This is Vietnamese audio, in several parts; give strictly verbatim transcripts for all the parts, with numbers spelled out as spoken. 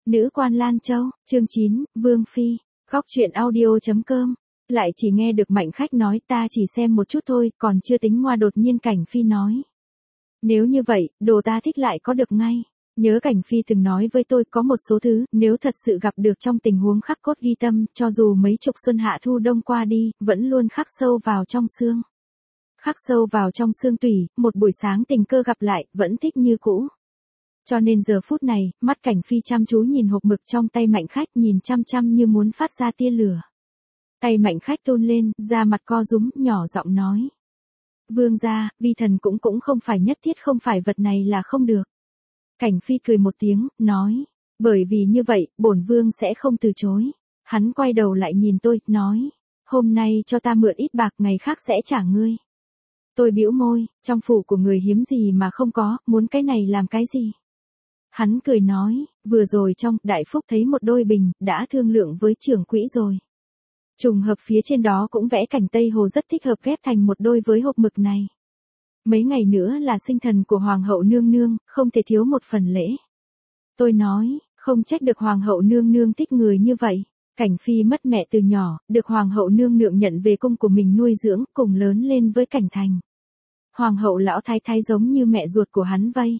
Nữ quan Lan Châu, chương chín, Vương Phi, góc truyện audio chấm com. Lại chỉ nghe được Mạnh Khách nói ta chỉ xem một chút thôi, còn chưa tính ngoa đột nhiên Cảnh Phi nói. Nếu như vậy, đồ ta thích lại có được ngay. Nhớ Cảnh Phi từng nói với tôi có một số thứ, nếu thật sự gặp được trong tình huống khắc cốt ghi tâm, cho dù mấy chục xuân hạ thu đông qua đi, vẫn luôn khắc sâu vào trong xương. Khắc sâu vào trong xương tủy, một buổi sáng tình cờ gặp lại, vẫn thích như cũ. Cho nên giờ phút này, mắt Cảnh Phi chăm chú nhìn hộp mực trong tay Mạnh Khách, nhìn chăm chăm như muốn phát ra tia lửa. Tay Mạnh Khách tôn lên, da mặt co rúm, nhỏ giọng nói. Vương gia, vi thần cũng cũng không phải nhất thiết không phải vật này là không được. Cảnh Phi cười một tiếng, nói. Bởi vì như vậy, bổn vương sẽ không từ chối. Hắn quay đầu lại nhìn tôi, nói. Hôm nay cho ta mượn ít bạc, ngày khác sẽ trả ngươi. Tôi bĩu môi, trong phủ của người hiếm gì mà không có, muốn cái này làm cái gì? Hắn cười nói, vừa rồi trong Đại Phúc thấy một đôi bình, đã thương lượng với trưởng quỹ rồi. Trùng hợp phía trên đó cũng vẽ cảnh Tây Hồ rất thích hợp ghép thành một đôi với hộp mực này. Mấy ngày nữa là sinh thần của Hoàng hậu nương nương, không thể thiếu một phần lễ. Tôi nói, không trách được Hoàng hậu nương nương thích người như vậy. Cảnh Phi mất mẹ từ nhỏ, được Hoàng hậu nương nương nhận về cung của mình nuôi dưỡng, cùng lớn lên với Cảnh Thành. Hoàng hậu lão thái thái giống như mẹ ruột của hắn vây.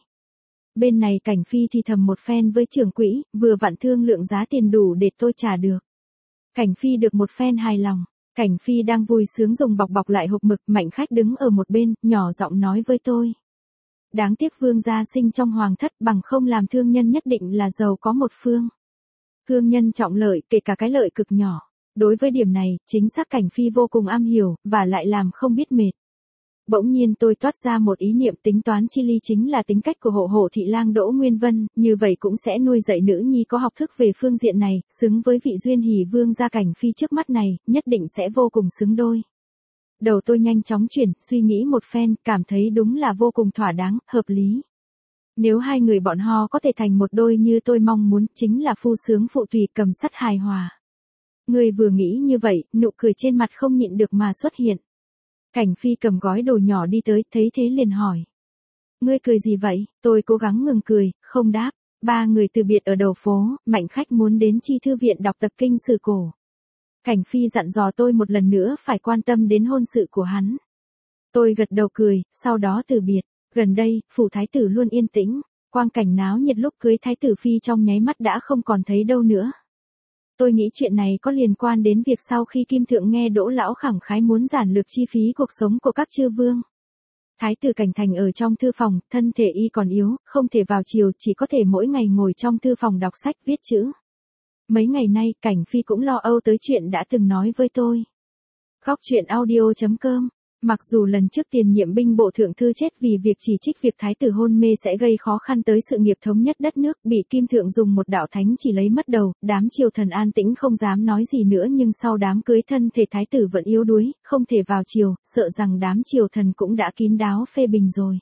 Bên này Cảnh Phi thì thầm một phen với trưởng quỹ, vừa vặn thương lượng giá tiền đủ để tôi trả được. Cảnh Phi được một phen hài lòng. Cảnh Phi đang vui sướng dùng bọc bọc lại hộp mực, Mạnh Khách đứng ở một bên, nhỏ giọng nói với tôi. Đáng tiếc vương gia sinh trong hoàng thất, bằng không làm thương nhân nhất định là giàu có một phương. Thương nhân trọng lợi, kể cả cái lợi cực nhỏ. Đối với điểm này, chính xác Cảnh Phi vô cùng am hiểu, và lại làm không biết mệt. Bỗng nhiên tôi toát ra một ý niệm, tính toán chi ly chính là tính cách của hộ hộ thị lang Đỗ Nguyên Vân, như vậy cũng sẽ nuôi dạy nữ nhi có học thức về phương diện này, xứng với vị duyên hỷ vương gia Cảnh Phi trước mắt này, nhất định sẽ vô cùng xứng đôi. Đầu tôi nhanh chóng chuyển, suy nghĩ một phen, cảm thấy đúng là vô cùng thỏa đáng, hợp lý. Nếu hai người bọn họ có thể thành một đôi như tôi mong muốn, chính là phu sướng phụ tùy, cầm sắt hài hòa. Người vừa nghĩ như vậy, nụ cười trên mặt không nhịn được mà xuất hiện. Cảnh Phi cầm gói đồ nhỏ đi tới, thấy thế liền hỏi. Ngươi cười gì vậy? Tôi cố gắng ngừng cười, không đáp. Ba người từ biệt ở đầu phố, Mạnh Khách muốn đến Chi Thư Viện đọc tập kinh sử cổ. Cảnh Phi dặn dò tôi một lần nữa phải quan tâm đến hôn sự của hắn. Tôi gật đầu cười, sau đó từ biệt. Gần đây, phủ thái tử luôn yên tĩnh, quang cảnh náo nhiệt lúc cưới thái tử phi trong nháy mắt đã không còn thấy đâu nữa. Tôi nghĩ chuyện này có liên quan đến việc sau khi Kim Thượng nghe Đỗ lão khẳng khái muốn giản lược chi phí cuộc sống của các chư vương. Thái tử Cảnh Thành ở trong thư phòng, thân thể y còn yếu, không thể vào chiều, chỉ có thể mỗi ngày ngồi trong thư phòng đọc sách viết chữ. Mấy ngày nay, Cảnh Phi cũng lo âu tới chuyện đã từng nói với tôi. Góc truyện audio chấm com. Mặc dù lần trước tiền nhiệm binh bộ thượng thư chết vì việc chỉ trích việc thái tử hôn mê sẽ gây khó khăn tới sự nghiệp thống nhất đất nước, bị Kim Thượng dùng một đạo thánh chỉ lấy mất đầu, đám triều thần an tĩnh không dám nói gì nữa, nhưng sau đám cưới thân thể thái tử vẫn yếu đuối, không thể vào triều, sợ rằng đám triều thần cũng đã kín đáo phê bình rồi.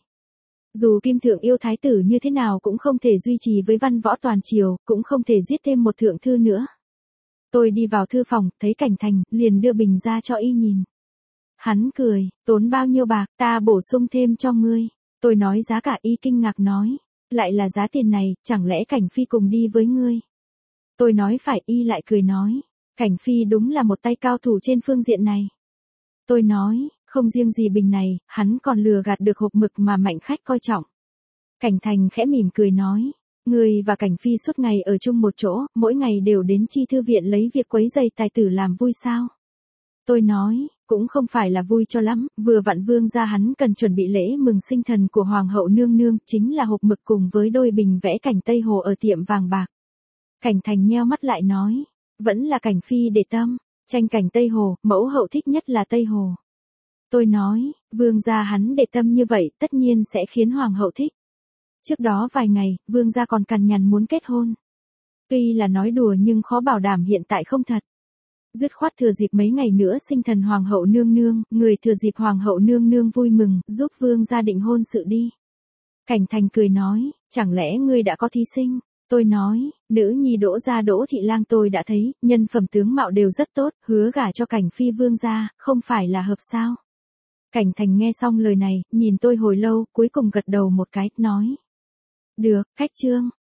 Dù Kim Thượng yêu thái tử như thế nào cũng không thể duy trì với văn võ toàn triều, cũng không thể giết thêm một thượng thư nữa. Tôi đi vào thư phòng, thấy Cảnh Thành, liền đưa bình ra cho y nhìn. Hắn cười, tốn bao nhiêu bạc, ta bổ sung thêm cho ngươi. Tôi nói giá cả, y kinh ngạc nói. Lại là giá tiền này, chẳng lẽ Cảnh Phi cùng đi với ngươi? Tôi nói phải, y lại cười nói. Cảnh Phi đúng là một tay cao thủ trên phương diện này. Tôi nói, không riêng gì bình này, hắn còn lừa gạt được hộp mực mà Mạnh Khách coi trọng. Cảnh Thành khẽ mỉm cười nói. Ngươi và Cảnh Phi suốt ngày ở chung một chỗ, mỗi ngày đều đến Chi Thư Viện lấy việc quấy giày tài tử làm vui sao? Tôi nói, cũng không phải là vui cho lắm, vừa vặn vương gia hắn cần chuẩn bị lễ mừng sinh thần của Hoàng hậu nương nương, chính là hộp mực cùng với đôi bình vẽ cảnh Tây Hồ ở tiệm vàng bạc. Cảnh Thành nheo mắt lại nói, vẫn là Cảnh Phi để tâm, tranh cảnh Tây Hồ, mẫu hậu thích nhất là Tây Hồ. Tôi nói, vương gia hắn để tâm như vậy, tất nhiên sẽ khiến Hoàng hậu thích. Trước đó vài ngày, vương gia còn cằn nhằn muốn kết hôn. Tuy là nói đùa nhưng khó bảo đảm hiện tại không thật. Dứt khoát thừa dịp mấy ngày nữa sinh thần Hoàng hậu nương nương, người thừa dịp Hoàng hậu nương nương vui mừng, giúp vương gia định hôn sự đi. Cảnh Thành cười nói, chẳng lẽ ngươi đã có thí sinh? Tôi nói, nữ nhi Đỗ gia Đỗ thị lang tôi đã thấy, nhân phẩm tướng mạo đều rất tốt, hứa gả cho Cảnh Phi vương gia, không phải là hợp sao? Cảnh Thành nghe xong lời này, nhìn tôi hồi lâu, cuối cùng gật đầu một cái, nói. Được, khách trương,